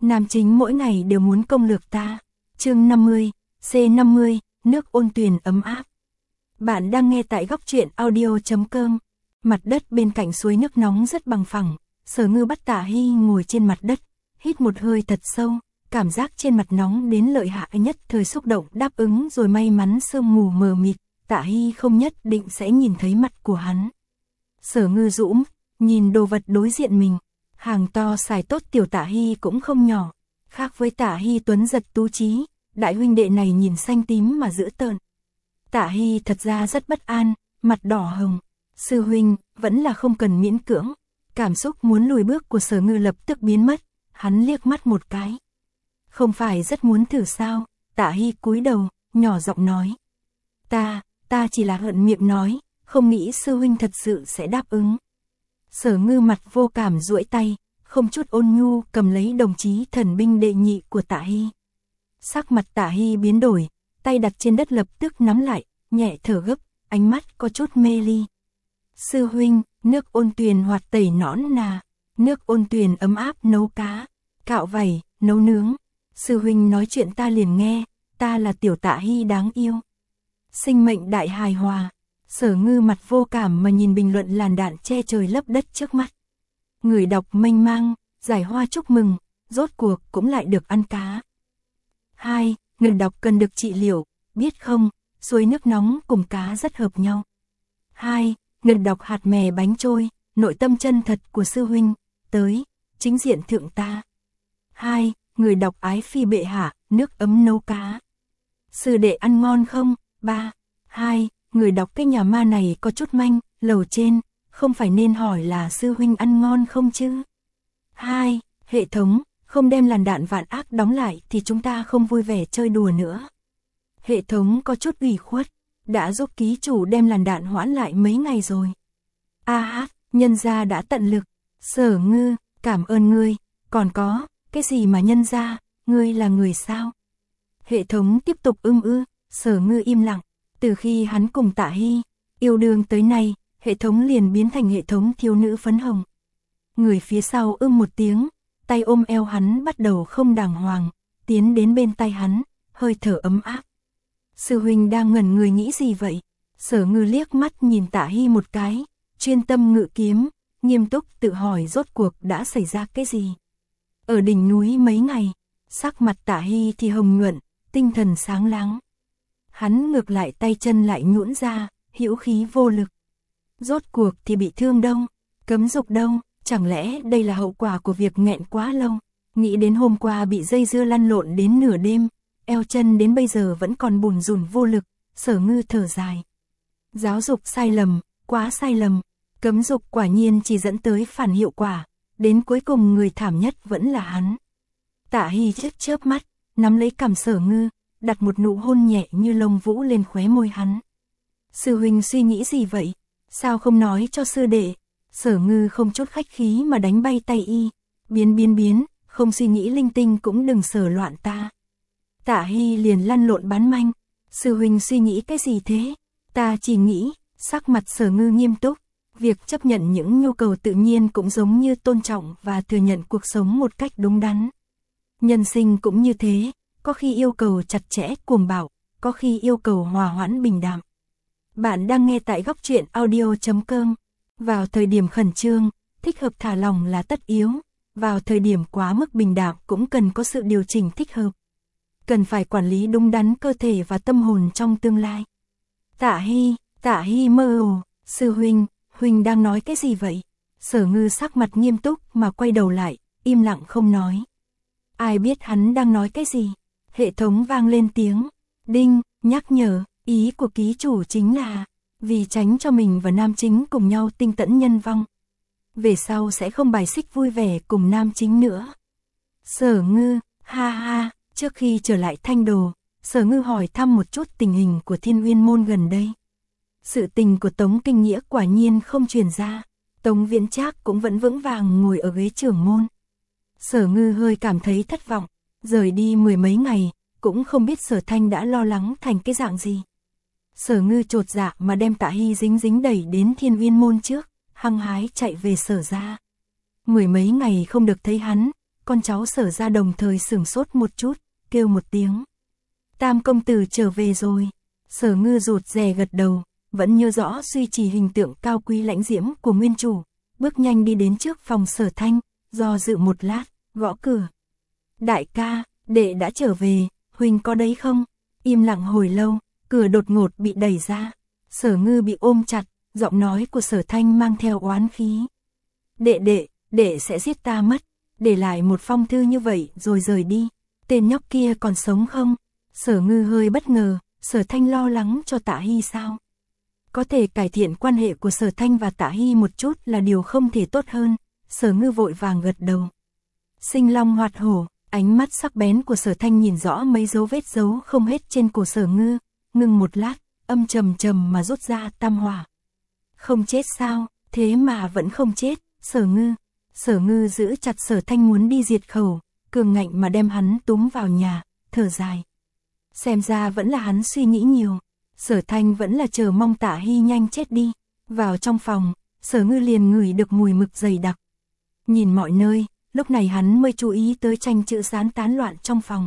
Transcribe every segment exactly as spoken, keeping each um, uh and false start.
Nam chính mỗi ngày đều muốn công lược ta. Chương năm mươi, C năm mươi, nước ôn tuyền ấm áp. Bạn đang nghe tại góc truyện audio chấm com. Mặt đất bên cạnh suối nước nóng rất bằng phẳng. Sở Ngư bắt Tạ Hy ngồi trên mặt đất, hít một hơi thật sâu, cảm giác trên mặt nóng đến lợi hại, nhất thời xúc động đáp ứng rồi may mắn sương mù mờ mịt, Tạ Hy không nhất định sẽ nhìn thấy mặt của hắn. Sở Ngư dũm, nhìn đồ vật đối diện mình, hàng to xài tốt tiểu Tạ Hy cũng không nhỏ, khác với Tạ Hy tuấn giật tú trí, đại huynh đệ này nhìn xanh tím mà dữ tợn. Tạ Hy thật ra rất bất an, mặt đỏ hồng. Sư huynh, vẫn là không cần miễn cưỡng. Cảm xúc muốn lùi bước của Sở Ngư lập tức biến mất, hắn liếc mắt một cái. Không phải rất muốn thử sao? Tạ Hy cúi đầu, nhỏ giọng nói. Ta, ta chỉ là hận miệng nói, không nghĩ sư huynh thật sự sẽ đáp ứng. Sở Ngư mặt vô cảm duỗi tay, không chút ôn nhu cầm lấy đồng chí thần binh đệ nhị của Tạ Hy. Sắc mặt Tạ Hy biến đổi, tay đặt trên đất lập tức nắm lại, nhẹ thở gấp, ánh mắt có chút mê ly. Sư huynh, nước ôn tuyền hoạt tẩy nõn nà, nước ôn tuyền ấm áp nấu cá, cạo vảy, nấu nướng. Sư huynh nói chuyện ta liền nghe, ta là tiểu Tạ Hy đáng yêu. Sinh mệnh đại hài hòa. Sở Ngư mặt vô cảm mà nhìn bình luận làn đạn che trời lấp đất trước mắt. Người đọc mênh mang, giải hoa chúc mừng, rốt cuộc cũng lại được ăn cá. Hai, người đọc cần được trị liệu, biết không, suối nước nóng cùng cá rất hợp nhau. Hai, người đọc hạt mè bánh trôi, nội tâm chân thật của sư huynh, tới, chính diện thượng ta. Hai, người đọc ái phi bệ hạ, nước ấm nấu cá. Sư đệ ăn ngon không? Ba, hai, người đọc cái nhà ma này có chút manh, lầu trên, không phải nên hỏi là sư huynh ăn ngon không chứ? Hai, hệ thống, không đem làn đạn vạn ác đóng lại thì chúng ta không vui vẻ chơi đùa nữa. Hệ thống có chút ủy khuất, đã giúp ký chủ đem làn đạn hoãn lại mấy ngày rồi. A hát, nhân gia đã tận lực. Sở Ngư, cảm ơn ngươi. Còn có, cái gì mà nhân gia, ngươi là người sao? Hệ thống tiếp tục ưng ư. Sở Ngư im lặng. Từ khi hắn cùng Tạ Hy yêu đương tới nay, hệ thống liền biến thành hệ thống thiếu nữ phấn hồng. Người phía sau ưng một tiếng, tay ôm eo hắn bắt đầu không đàng hoàng, tiến đến bên tay hắn, hơi thở ấm áp. Sư huynh đang ngẩn người nghĩ gì vậy? Sở Ngư liếc mắt nhìn Tạ Hy một cái, chuyên tâm ngự kiếm, nghiêm túc tự hỏi rốt cuộc đã xảy ra cái gì. Ở đỉnh núi mấy ngày, sắc mặt Tạ Hy thì hồng nhuận, tinh thần sáng láng. Hắn ngược lại tay chân lại nhũn ra, hữu khí vô lực. Rốt cuộc thì bị thương đâu, cấm dục đâu, chẳng lẽ đây là hậu quả của việc nghẹn quá lâu. Nghĩ đến hôm qua bị dây dưa lăn lộn đến nửa đêm, eo chân đến bây giờ vẫn còn bùn rùn vô lực, Sở Ngư thở dài. Giáo dục sai lầm, quá sai lầm, cấm dục quả nhiên chỉ dẫn tới phản hiệu quả, đến cuối cùng người thảm nhất vẫn là hắn. Tạ Hy chớp chớp mắt, nắm lấy cằm Sở Ngư, đặt một nụ hôn nhẹ như lông vũ lên khóe môi hắn. Sư huynh suy nghĩ gì vậy? Sao không nói cho sư đệ? Sở Ngư không chút khách khí mà đánh bay tay y. Biến biến biến, không suy nghĩ linh tinh cũng đừng sờ loạn ta. Tạ Hy liền lăn lộn bán manh. Sư huynh suy nghĩ cái gì thế? Ta chỉ nghĩ, sắc mặt Sở Ngư nghiêm túc. Việc chấp nhận những nhu cầu tự nhiên cũng giống như tôn trọng và thừa nhận cuộc sống một cách đúng đắn. Nhân sinh cũng như thế, có khi yêu cầu chặt chẽ cuồng bạo, có khi yêu cầu hòa hoãn bình đạm. Bạn đang nghe tại góc truyện audio chấm com. Vào thời điểm khẩn trương, thích hợp thả lỏng là tất yếu. Vào thời điểm quá mức bình đạm cũng cần có sự điều chỉnh thích hợp. Cần phải quản lý đúng đắn cơ thể và tâm hồn trong tương lai. Tạ Hy, Tạ Hy mơ hồ, sư huynh, huynh đang nói cái gì vậy? Sở Ngư sắc mặt nghiêm túc mà quay đầu lại, im lặng không nói. Ai biết hắn đang nói cái gì? Hệ thống vang lên tiếng, đinh, nhắc nhở, ý của ký chủ chính là, vì tránh cho mình và nam chính cùng nhau tinh tẫn nhân vong. Về sau sẽ không bài xích vui vẻ cùng nam chính nữa. Sở Ngư, ha ha, trước khi trở lại Thanh Đồ, Sở Ngư hỏi thăm một chút tình hình của Thiên Uyên Môn gần đây. Sự tình của Tống Kinh Nghĩa quả nhiên không truyền ra, Tống Viễn Trác cũng vẫn vững vàng ngồi ở ghế trưởng môn. Sở Ngư hơi cảm thấy thất vọng, rời đi mười mấy ngày, cũng không biết Sở Thanh đã lo lắng thành cái dạng gì. Sở Ngư chột dạ mà đem Tạ Hy dính dính đẩy đến Thiên Uyên Môn trước, hăng hái chạy về Sở gia. Mười mấy ngày không được thấy hắn, con cháu Sở gia đồng thời sửng sốt một chút, kêu một tiếng. Tam công tử trở về rồi. Sở Ngư rụt rè gật đầu, vẫn nhớ rõ duy trì hình tượng cao quý lãnh diễm của nguyên chủ, bước nhanh đi đến trước phòng Sở Thanh, do dự một lát, gõ cửa. Đại ca, đệ đã trở về, huynh có đấy không? Im lặng hồi lâu, cửa đột ngột bị đẩy ra. Sở Ngư bị ôm chặt, giọng nói của Sở Thanh mang theo oán khí. Đệ đệ, đệ sẽ giết ta mất, để lại một phong thư như vậy rồi rời đi. Tên nhóc kia còn sống không? Sở Ngư hơi bất ngờ, Sở Thanh lo lắng cho Tạ Hy sao? Có thể cải thiện quan hệ của Sở Thanh và Tạ Hy một chút là điều không thể tốt hơn. Sở Ngư vội vàng gật đầu. Sinh long hoạt hổ, ánh mắt sắc bén của Sở Thanh nhìn rõ mấy dấu vết dấu không hết trên cổ Sở Ngư, ngừng một lát, âm trầm trầm mà rút ra tam hỏa. Không chết sao, thế mà vẫn không chết, Sở Ngư. Sở Ngư giữ chặt Sở Thanh muốn đi diệt khẩu, cường ngạnh mà đem hắn túm vào nhà, thở dài. Xem ra vẫn là hắn suy nghĩ nhiều. Sở Thanh vẫn là chờ mong Tạ Hy nhanh chết đi. Vào trong phòng, Sở Ngư liền ngửi được mùi mực dày đặc. Nhìn mọi nơi, lúc này hắn mới chú ý tới tranh chữ dán tán loạn trong phòng.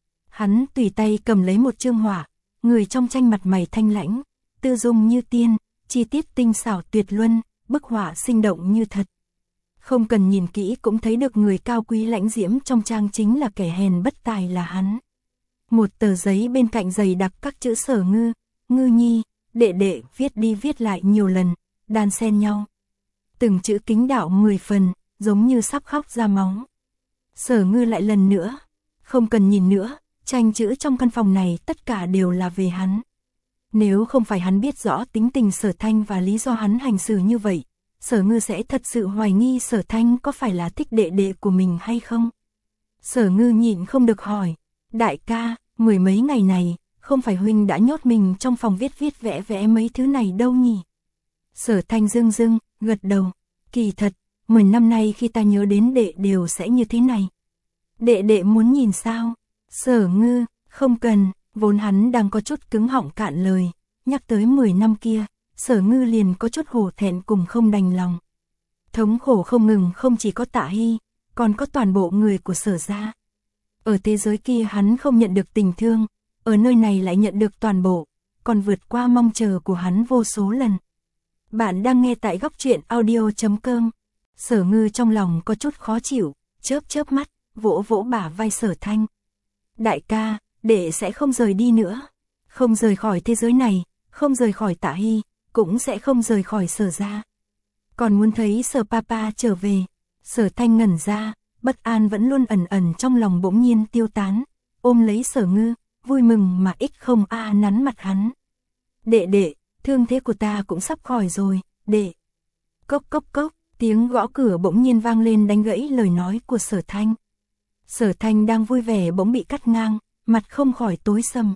Hắn tùy tay cầm lấy một chương họa, người trong tranh mặt mày thanh lãnh, tư dung như tiên, chi tiết tinh xảo tuyệt luân, bức họa sinh động như thật. Không cần nhìn kỹ cũng thấy được người cao quý lãnh diễm trong trang chính là kẻ hèn bất tài là hắn. Một tờ giấy bên cạnh dày đặc các chữ Sở Ngư, Ngư Nhi, đệ đệ viết đi viết lại nhiều lần, đan xen nhau. Từng chữ kính đạo mười phần, giống như sắp khóc ra máu. Sở Ngư lại lần nữa, không cần nhìn nữa, tranh chữ trong căn phòng này tất cả đều là về hắn. Nếu không phải hắn biết rõ tính tình Sở Thanh và lý do hắn hành xử như vậy, Sở Ngư sẽ thật sự hoài nghi Sở Thanh có phải là thích đệ đệ của mình hay không. Sở Ngư nhịn không được hỏi, đại ca, mười mấy ngày này, không phải huynh đã nhốt mình trong phòng viết viết vẽ vẽ mấy thứ này đâu nhỉ? Sở Thanh dưng dưng, gật đầu, kỳ thật, mười năm nay khi ta nhớ đến đệ đều sẽ như thế này. Đệ đệ muốn nhìn sao? Sở Ngư, không cần, vốn hắn đang có chút cứng họng cạn lời, nhắc tới mười năm kia, Sở Ngư liền có chút hổ thẹn cùng không đành lòng. Thống khổ không ngừng không chỉ có Tạ Hy, còn có toàn bộ người của Sở gia. Ở thế giới kia hắn không nhận được tình thương, ở nơi này lại nhận được toàn bộ, còn vượt qua mong chờ của hắn vô số lần. Bạn đang nghe tại góc truyện audio chấm com. Sở Ngư trong lòng có chút khó chịu, chớp chớp mắt, vỗ vỗ bả vai Sở Thanh. Đại ca, đệ sẽ không rời đi nữa, không rời khỏi thế giới này, không rời khỏi Tạ Hy, cũng sẽ không rời khỏi Sở gia. Còn muốn thấy Sở Papa trở về. Sở Thanh ngẩn ra, bất an vẫn luôn ẩn ẩn trong lòng bỗng nhiên tiêu tán, ôm lấy Sở Ngư, vui mừng mà ít không a nắn mặt hắn. Đệ đệ, thương thế của ta cũng sắp khỏi rồi, đệ. Cốc cốc cốc, tiếng gõ cửa bỗng nhiên vang lên đánh gãy lời nói của Sở Thanh. Sở Thanh đang vui vẻ bỗng bị cắt ngang, mặt không khỏi tối sầm.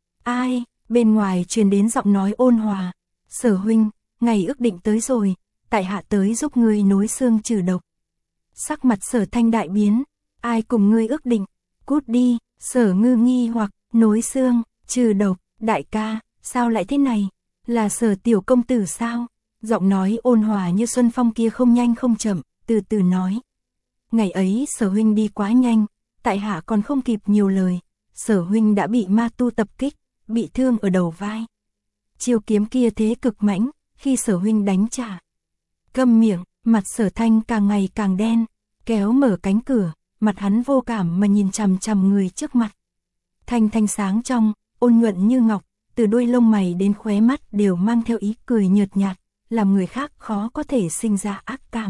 Ai? Bên ngoài truyền đến giọng nói ôn hòa. Sở huynh, ngày ước định tới rồi, tại hạ tới giúp ngươi nối xương trừ độc. Sắc mặt Sở Thanh đại biến, ai cùng ngươi ước định? Cút đi. Sở Ngư nghi hoặc, nối xương, trừ độc, đại ca, sao lại thế này? Là Sở tiểu công tử sao? Giọng nói ôn hòa như xuân phong kia không nhanh không chậm, từ từ nói. Ngày ấy Sở huynh đi quá nhanh, tại hạ còn không kịp nhiều lời, Sở huynh đã bị ma tu tập kích, bị thương ở đầu vai. Chiêu kiếm kia thế cực mãnh, khi Sở huynh đánh trả. Câm miệng, mặt Sở Thanh càng ngày càng đen, kéo mở cánh cửa, mặt hắn vô cảm mà nhìn chằm chằm người trước mặt. Thanh thanh sáng trong, ôn nhuận như ngọc, từ đuôi lông mày đến khóe mắt đều mang theo ý cười nhợt nhạt, làm người khác khó có thể sinh ra ác cảm.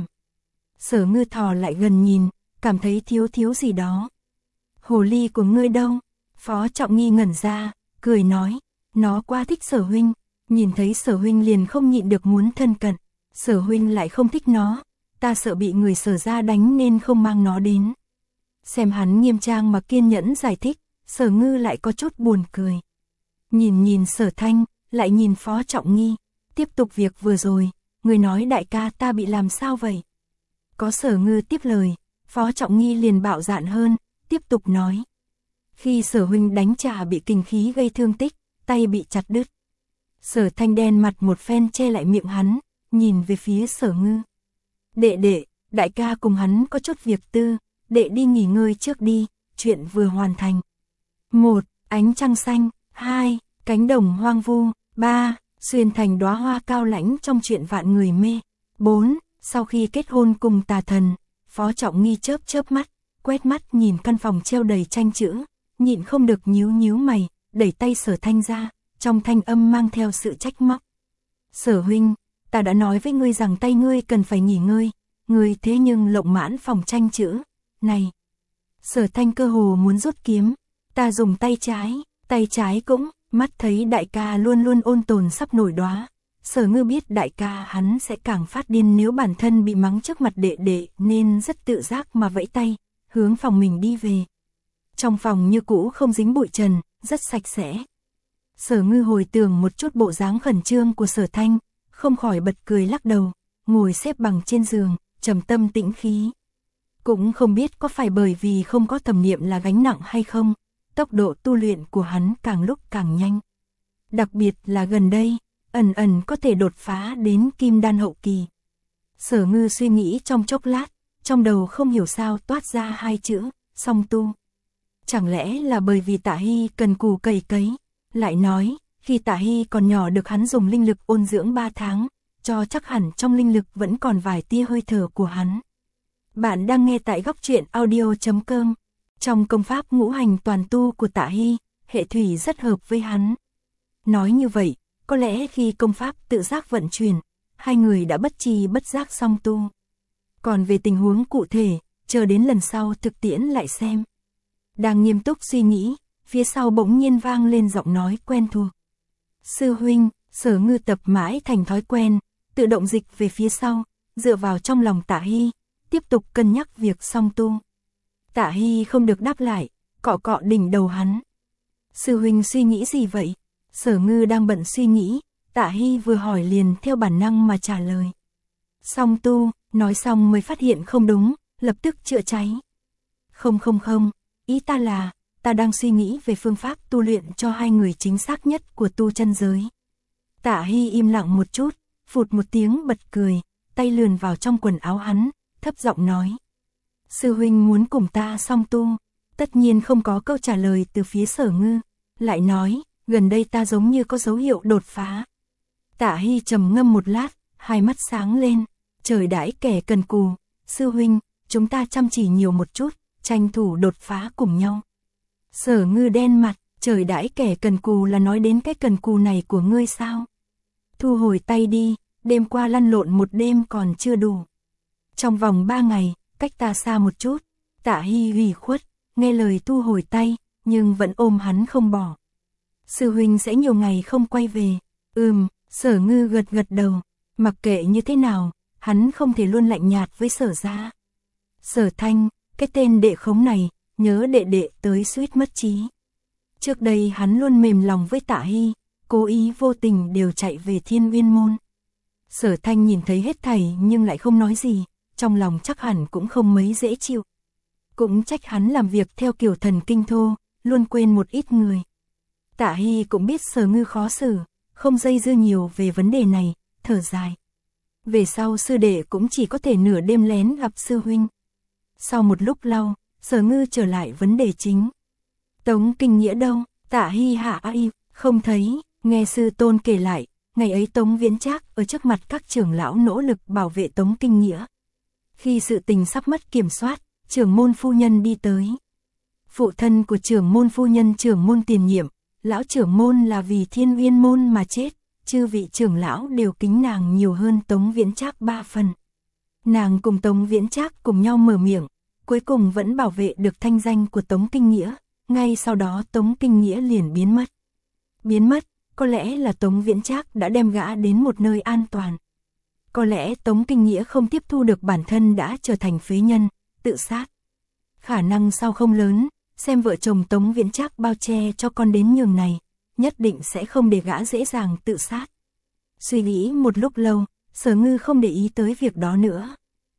Sở Ngư thò lại gần nhìn, cảm thấy thiếu thiếu gì đó. Hồ ly của ngươi đâu? Phó Trọng Nghi ngẩn ra, cười nói, nó quá thích Sở huynh, nhìn thấy Sở huynh liền không nhịn được muốn thân cận. Sở huynh lại không thích nó, ta sợ bị người Sở gia đánh nên không mang nó đến. Xem hắn nghiêm trang mà kiên nhẫn giải thích, Sở Ngư lại có chút buồn cười. Nhìn nhìn Sở Thanh, lại nhìn Phó Trọng Nghi, tiếp tục việc vừa rồi, người nói đại ca ta bị làm sao vậy? Có Sở Ngư tiếp lời, Phó Trọng Nghi liền bạo dạn hơn, tiếp tục nói. Khi Sở huynh đánh trả bị kình khí gây thương tích, tay bị chặt đứt. Sở Thanh đen mặt một phen che lại miệng hắn, nhìn về phía Sở Ngư. Đệ đệ, đại ca cùng hắn có chút việc tư, đệ đi nghỉ ngơi trước đi, chuyện vừa hoàn thành. một. Ánh trăng xanh. hai. Cánh đồng hoang vu. ba. Xuyên thành đóa hoa cao lãnh trong chuyện vạn người mê. bốn. Sau khi kết hôn cùng tà thần, Phó Trọng Nghi chớp chớp mắt, quét mắt nhìn căn phòng treo đầy tranh chữ, nhịn không được nhíu nhíu mày, đẩy tay Sở Thanh ra, trong thanh âm mang theo sự trách móc. Sở huynh, ta đã nói với ngươi rằng tay ngươi cần phải nghỉ ngơi, ngươi thế nhưng lộng mãn phòng tranh chữ, này. Sở Thanh cơ hồ muốn rút kiếm, ta dùng tay trái, tay trái cũng, mắt thấy đại ca luôn luôn ôn tồn sắp nổi đóa. Sở Ngư biết đại ca hắn sẽ càng phát điên nếu bản thân bị mắng trước mặt đệ đệ nên rất tự giác mà vẫy tay, hướng phòng mình đi về. Trong phòng như cũ không dính bụi trần, rất sạch sẽ. Sở Ngư hồi tưởng một chút bộ dáng khẩn trương của Sở Thanh, không khỏi bật cười lắc đầu, ngồi xếp bằng trên giường, trầm tâm tĩnh khí. Cũng không biết có phải bởi vì không có tầm niệm là gánh nặng hay không, tốc độ tu luyện của hắn càng lúc càng nhanh. Đặc biệt là gần đây, ẩn ẩn có thể đột phá đến kim đan hậu kỳ. Sở Ngư suy nghĩ trong chốc lát, trong đầu không hiểu sao toát ra hai chữ, song tu. Chẳng lẽ là bởi vì Tạ Hy cần cù cày cấy, lại nói, khi Tạ Hy còn nhỏ được hắn dùng linh lực ôn dưỡng ba tháng, cho chắc hẳn trong linh lực vẫn còn vài tia hơi thở của hắn. Bạn đang nghe tại góc truyện audio chấm com. Trong công pháp ngũ hành toàn tu của Tạ Hy, hệ thủy rất hợp với hắn. Nói như vậy, có lẽ khi công pháp tự giác vận chuyển, hai người đã bất tri bất giác song tu. Còn về tình huống cụ thể, chờ đến lần sau thực tiễn lại xem. Đang nghiêm túc suy nghĩ, phía sau bỗng nhiên vang lên giọng nói quen thuộc. Sư huynh, Sở Ngư tập mãi thành thói quen, tự động dịch về phía sau, dựa vào trong lòng Tạ Hy, tiếp tục cân nhắc việc song tu. Tạ Hy không được đáp lại, cọ cọ đỉnh đầu hắn. Sư huynh suy nghĩ gì vậy? Sở Ngư đang bận suy nghĩ, Tạ Hy vừa hỏi liền theo bản năng mà trả lời. Song tu, nói xong mới phát hiện không đúng, lập tức chữa cháy. Không không không, ý ta là, ta đang suy nghĩ về phương pháp tu luyện cho hai người chính xác nhất của tu chân giới. Tạ Hy im lặng một chút, phụt một tiếng bật cười, tay lườn vào trong quần áo hắn, thấp giọng nói. Sư huynh muốn cùng ta song tu, tất nhiên không có câu trả lời từ phía Sở Ngư, lại nói, gần đây ta giống như có dấu hiệu đột phá. Tạ Hy trầm ngâm một lát, hai mắt sáng lên, trời đãi kẻ cần cù, sư huynh, chúng ta chăm chỉ nhiều một chút, tranh thủ đột phá cùng nhau. Sở Ngư đen mặt, trời đãi kẻ cần cù là nói đến cái cần cù này của ngươi sao? Thu hồi tay đi, đêm qua lăn lộn một đêm còn chưa đủ. Trong vòng ba ngày, cách ta xa một chút. Tạ Hy ủy khuất, nghe lời thu hồi tay, nhưng vẫn ôm hắn không bỏ. Sư huynh sẽ nhiều ngày không quay về. Ừm, Sở Ngư gật gật đầu, mặc kệ như thế nào, hắn không thể luôn lạnh nhạt với Sở gia. Sở Thanh, cái tên đệ khống này, nhớ đệ đệ tới suýt mất trí. Trước đây hắn luôn mềm lòng với Tạ Hy, cố ý vô tình đều chạy về Thiên Uyên Môn. Sở Thanh nhìn thấy hết thảy nhưng lại không nói gì, trong lòng chắc hẳn cũng không mấy dễ chịu. Cũng trách hắn làm việc theo kiểu thần kinh thô, luôn quên một ít người. Tạ Hy cũng biết Sở Ngư khó xử, không dây dưa nhiều về vấn đề này, thở dài. Về sau sư đệ cũng chỉ có thể nửa đêm lén gặp sư huynh. Sau một lúc lâu, Sở Ngư trở lại vấn đề chính. Tống Kinh Nghĩa đâu? Tạ Hy hạ ai, không thấy, nghe sư tôn kể lại, ngày ấy Tống Viễn Trác ở trước mặt các trưởng lão nỗ lực bảo vệ Tống Kinh Nghĩa. Khi sự tình sắp mất kiểm soát, trưởng môn phu nhân đi tới. Phụ thân của trưởng môn phu nhân trưởng môn tiền nhiệm, lão trưởng môn là vì Thiên Uyên Môn mà chết, chư vị trưởng lão đều kính nàng nhiều hơn Tống Viễn Trác ba phần. Nàng cùng Tống Viễn Trác cùng nhau mở miệng, cuối cùng vẫn bảo vệ được thanh danh của Tống Kinh Nghĩa, ngay sau đó Tống Kinh Nghĩa liền biến mất. Biến mất, có lẽ là Tống Viễn Trác đã đem gã đến một nơi an toàn. Có lẽ Tống Kinh Nghĩa không tiếp thu được bản thân đã trở thành phế nhân, tự sát. Khả năng sau không lớn, xem vợ chồng Tống Viễn Trác bao che cho con đến nhường này, nhất định sẽ không để gã dễ dàng tự sát. Suy nghĩ một lúc lâu, Sở Ngư không để ý tới việc đó nữa.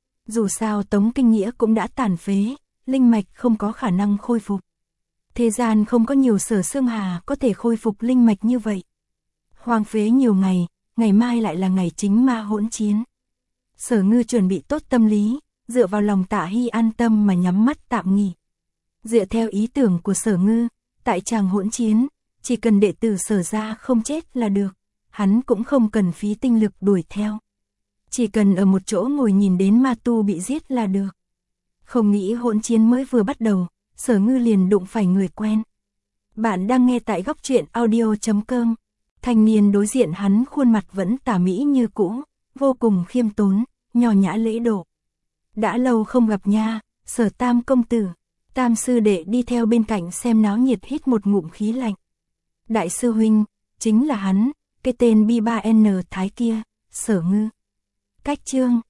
Dù sao Tống Kinh Nghĩa cũng đã tàn phế, linh mạch không có khả năng khôi phục. Thế gian không có nhiều Sở Xương Hà có thể khôi phục linh mạch như vậy. Hoang phế nhiều ngày, ngày mai lại là ngày chính ma hỗn chiến. Sở Ngư chuẩn bị tốt tâm lý, dựa vào lòng Tạ Hy an tâm mà nhắm mắt tạm nghỉ. Dựa theo ý tưởng của Sở Ngư, tại tràng hỗn chiến, chỉ cần đệ tử Sở gia không chết là được, hắn cũng không cần phí tinh lực đuổi theo. Chỉ cần ở một chỗ ngồi nhìn đến ma tu bị giết là được. Không nghĩ hỗn chiến mới vừa bắt đầu, Sở Ngư liền đụng phải người quen. Bạn đang nghe tại góc truyện audio chấm com. Thanh niên đối diện hắn khuôn mặt vẫn tà mỹ như cũ, vô cùng khiêm tốn, nho nhã lễ độ. Đã lâu không gặp nha, Sở Tam công tử. Tam sư đệ đi theo bên cạnh xem náo nhiệt hít một ngụm khí lạnh. Đại sư huynh, chính là hắn, cái tên B ba N Thái kia, Sở Ngư. Cách chương,